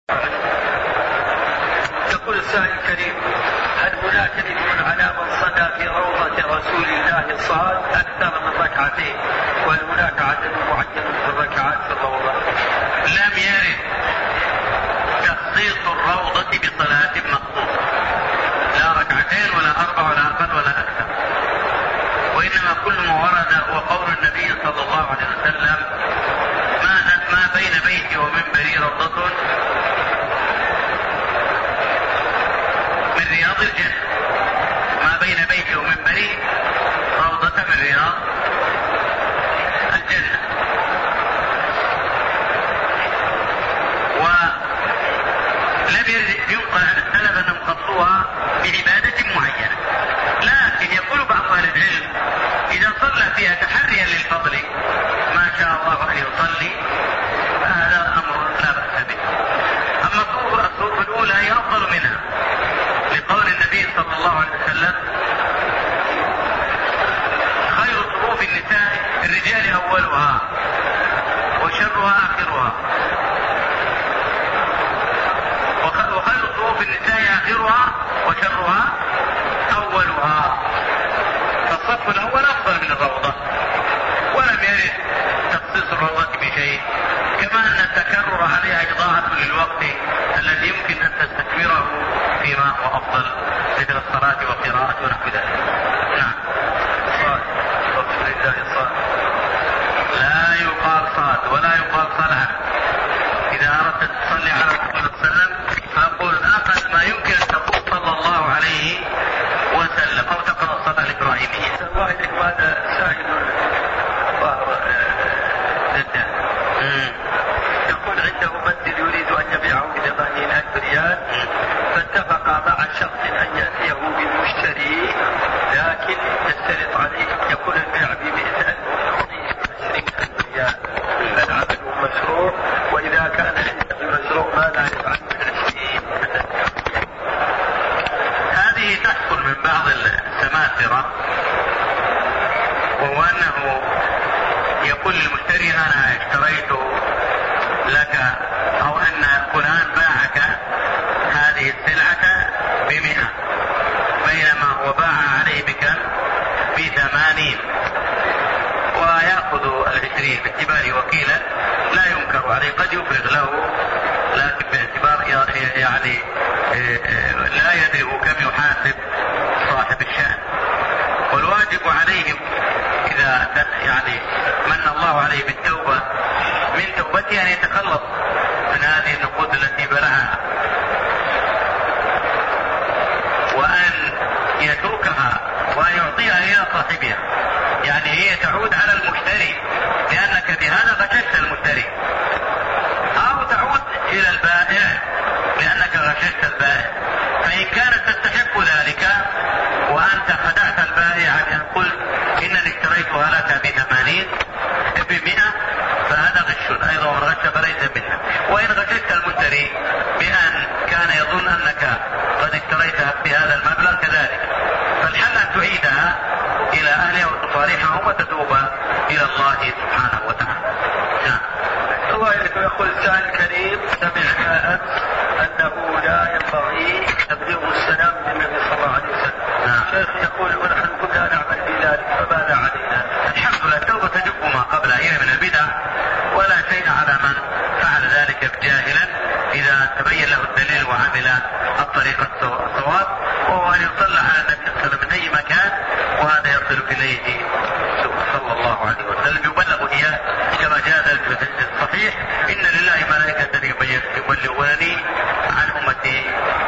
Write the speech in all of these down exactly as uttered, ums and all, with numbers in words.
يقول السائل الكريم: هل هناك دليل على من صلى في روضة رسول الله صاد أكثر من ركعتين؟ وهل هناك عدد معين من الركعات في الروضة؟ لم يرد تخصيص الروضة بصلاة مخصوصة، لا ركعتين ولا أربع ولا أقل ولا أكثر، وإنما كل ما ورد هو قول النبي صلى الله عليه وسلم: ما ما بين بيتي ومنبري روضة من رياض الجنة، ما بين بيتي ومنبري روضة من رياض الجنة. ولم ينقل عن السلف أنهم خصوها بعبادة معينة، لكن يقول بعض أهل العلم: إذا صلى فيها تحريا للفضل ما شاء الله أن يصلي فهذا أمر لا بأس به. أما الصفوف الأولى هي أفضل منها، لقول النبي صلى الله عليه وسلم: خير صفوف النساء الرجال أولها وشرها آخرها، وخير صفوف النساء آخرها وشرها أولها. فالصف الأول أفضل من الروضة، ولم يرد تخصيص الروضة بشيء، كما أن التكرر عليها إضاعة للوقت الذي يمكن أن تستثمره فيما هو أفضل مثل الصلاة والقراءة ونحو ذلك. نعم. صاد رسول الله صاد لا يقال صاد ولا يقال صلع. إذا أردت أن تصلي على رسول الله صلى الله عليه وسلم فأقول أقل ما يمكن أن تقول صلى الله عليه وسلم، أو تقرأ الصلاة الإبراهيمية. الله إليك، هذا سائل ظهر جدا يقول: عنده منزل يريد أن يبيعه بثمانين ألف ريال، فاتفق مع شخص أن يأتيه بالمشتري، لكن يشترط عليه يكون البيع بمئة ألف ويعطيه عشرين ألف ريال، فالعمل مشروع، وإذا كان عنده مشروع ماذا يفعل؟ هذه تحصل من بعض السماسرة، وهو أنه يقول للمشتري: أنا اشتريت لك أو أن فلان باعك هذه السلعة بمئة، بينما هو باع عليه بكم؟ بثمانين، ويأخذ العشرين باعتباره وكيلا لا ينكر عليه، قد يفرغ له، لكن باعتبار يعني لا يدري كم يحاسب صاحب الشأن. والواجب عليه إذا يعني من الله عليه بالتوبة من توبته أن يتخلص من هذه النقود التي بلعها، وأن يتركها وأن يعطيها إلى صاحبها، يعني هي تعود على المشتري، لأنك بهذا غششت المشتري، أو تعود إلى البائع لأنك غششت البائع. فإن كانت تستحق ذلك وأنت خدعت البائع بأن قلت إنني اشتريتها لك بثمانين بمئة، فهذا غش أيضا، والغش فليس منها. وإن غششت المشتري بأن كان يظن أنك قد اشتريتها بهذا المبلغ كذلك، فالحل أن تعيدها إلى أهلها وتصاريحهم وتتوب إلى الله سبحانه وتعالى. نعم. الله يقول السائل الكريم: سمعنا أمس أنه لا ينبغي تبليغ السلام للنبي صلى الله عليه وسلم. نعم. شيخ يقول: ونحن كنا نعمل بذلك، فماذا علينا؟ الحمد لله، التوبة تجب ما قبلها، هي من البدع، ولا شيء على من فعل ذلك جاهلا إذا تبين له الدليل وعمل الطريقة الصواب، وهو أن يصلى على النبي صلى الله عليه وسلم من أي مكان، وهذا يصل إليه صلى الله عليه وسلم، يبلغ إياه كما جاء ذلك في الصحيح: إن لله ملائكة يبلغونني عن أمتي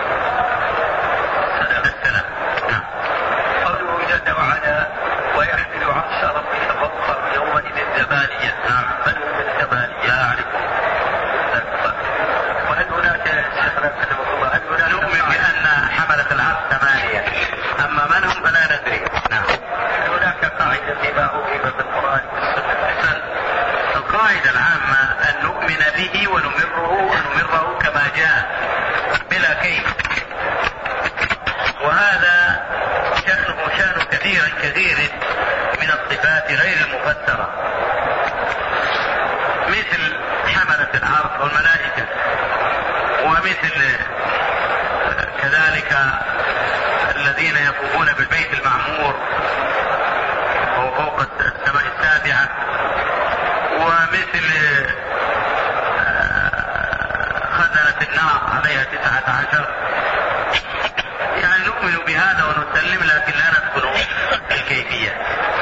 السلام. نعم. قوله جل وعلا: ويحمل عرش ربك فوقهم يومئذ ثمانية. نعم. من هم الثمانية؟ لا أعرفه. وهل هناك شيخنا هل هناك نؤمن بأن حملة العرش ثمانية، أما من هم فلا ندري. نعم. هل هناك قاعدة فيما أوهم بالقرآن والسنة؟ القاعدة العامة أن نؤمن به ونمره ونمره كما جاء بلا كيف، وهذا شأنه شأن كثير كثير من الصفات غير المفسرة، مثل حملة العرش والملائكة، ومثل كذلك الذين يطوفون بالبيت المعمور وهو فوق السماء السابعة، ومثل خزنة النار عليها تسعة عشر. يعني نؤمن بهذا ونسلم، لكن لا ندخل الكيفية.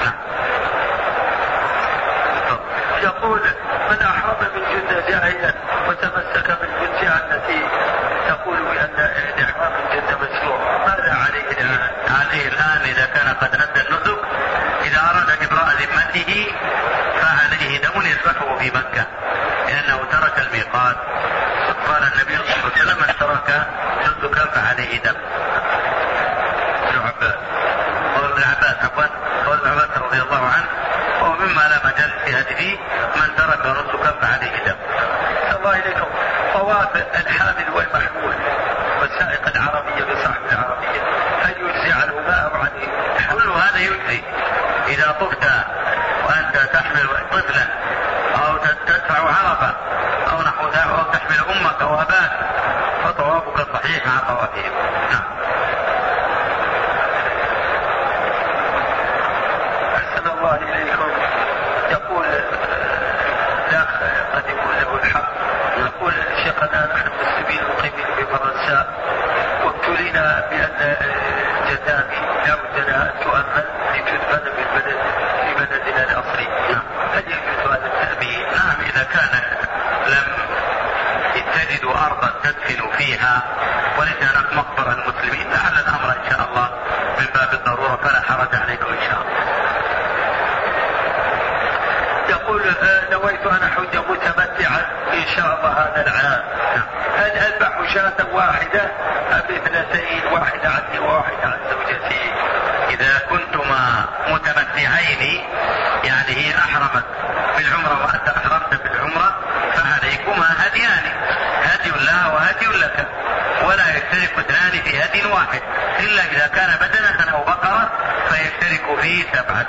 يقول من أحرم من جدة جاهلا وتمسك بالجزية التي تقول بأن الإحرام من جدة مسلوح، ماذا عليه الآن؟ عليه الآن إذا كان قد أدى النسك، إذا أراد إبراء ذمته فعليه دم يذبحه في مكة، لأنه ترك الميقات. قال النبي صلى الله عليه وسلم من ترك نسكا فعليه دم. ابن عباس قال ابن عباس عفوا قال ابن عباس رضي الله عنه، ومما لا مجال في هذه من ترك نسكا فعليه دم. الله إليكم، طواف الحامل والمحمول والسائق العربية بصاحب العربية هل يجزي عنهما أو عنه؟ كل هذا يجزي. إذا طفت وأنت تحمل طفلا أو تدفع عربة أو نحو ذلك أو تحمل أمك أو أباك فطوافك صحيح مع طوافهم. نعم. أحسن الله إليكم. يقول لا قد يكون له الحق، يقول شيخنا نحن مسلمين مقيمين في فرنسا وابتلينا بأن الجذامي لا بد لها أن تؤمن لتدفن بالبلد في بلدنا الأصلي. هل يجوز هذا التأمين؟ نعم، إذا كان لم تجدوا أرضا تدفن فيها وليس هناك مقبرة المسلمين لعل الأمر إن شاء الله من باب الضرورة، فلا حرج عليكم إن شاء الله. يقول نويت أن أحج متمتعا إن شاء الله هذا العام، هل أذبح شاة واحدة أم اثنتين، واحدة عني وواحدة عن زوجتي؟ إذا كنتما متمتعين يعني هي أحرمت بالعمرة وأنت أحرمت بالعمرة فعليكما هديان، هدي لها وهدي لك، ولا يشترك اثنان في هدي واحد، إلا إذا كان بدنة أو بقرة فيشترك فيه سبعة.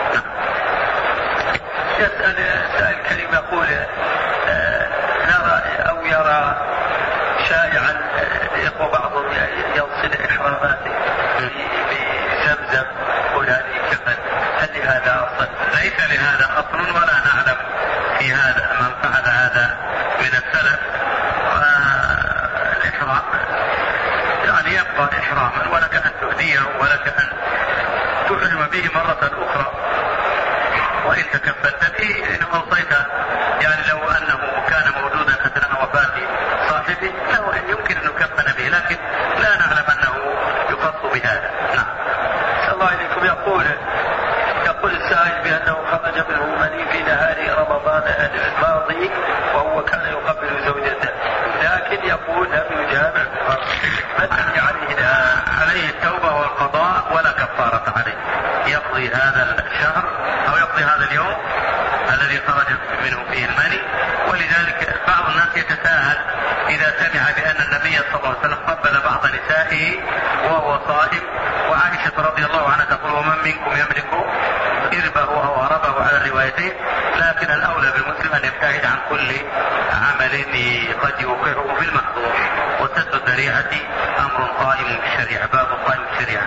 يسأل سائل كريم يقول آه نرى أو يرى شائعا يقوى بعضهم يوصل إحراماته بزمزم وهذه كفن، هل لهذا أصل؟ ليس لهذا أصل ولا نعلم في هذا من فعل هذا من السلف. والإحرام يعني يبقى إحراما، ولك أن تهديه ولك أن تحرم به مرة أخرى، وإن تكفلت به إن أوصيت، يعني لو أنه كان موجودا أثناء وفاة صاحبه له أن يمكن أن يكفن به، لكن لا نعلم أنه يخص بهذا. نعم. الله إليكم. يقول يقول السائل بأنه خرج منه مني في نهار رمضان الماضي وهو كان يقبل زوجته، لكن يقول لم يجامع، ماذا عليه الآن؟ عليه التوبة والقضاء ولا كفارة عليه، يقضي هذا الشهر أو يقضي هذا اليوم الذي خرج منه فيه المني. ولذلك بعض الناس يتساهل إذا سمع بأن النبي صلى الله عليه وسلم قبل بعض نسائه وهو صائم، وعائشة رضي الله عنها تقول ومن منكم يملك إربه أو هربه على الروايتين، لكن الأولى بالمسلم أن يبتعد عن كل عمل قد يوقعه في المحظور، وسد الذريعة أمر قائم في الشريعة، باب قائم في الشريعة.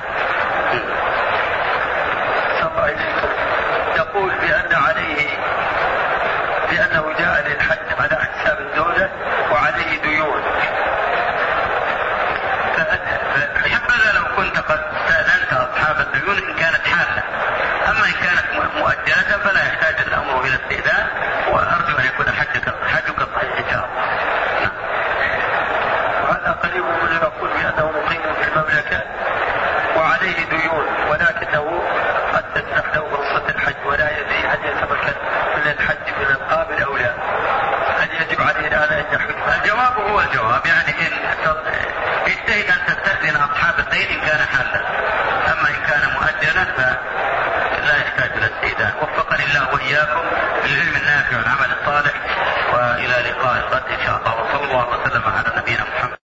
الله إليكم. يقول بأن عليه بأنه جاء للحج على حساب الدولة وعليه ديون، حبذا لو كنت قد استأذنت أصحاب الديون إن كانت حالة، أما إن كانت مؤجلة فلا يحتاج الأمر إلى استئذان، وأرجو أن يكون حجك حجك صحيح إن شاء الله. وهذا قريب من يقول بأنه مقيم في المملكة وعليه ديون، ولكنه قد تسنح له فرصة الحج ولا يدري هل يتمكن من الحج من القابل أو لا، هل يجب عليه الآن أن يحج؟ الجواب هو الجواب، يعني إن اجتهد أن تستأذن أصحاب الدين إن كان حالا، أما إن كان مؤجلا فلا يحتاج إلى استئذان. وفقني الله وإياكم للعلم النافع والعمل الصالح، وإلى لقاء الغد إن شاء الله، وصلى الله وسلم على نبينا محمد.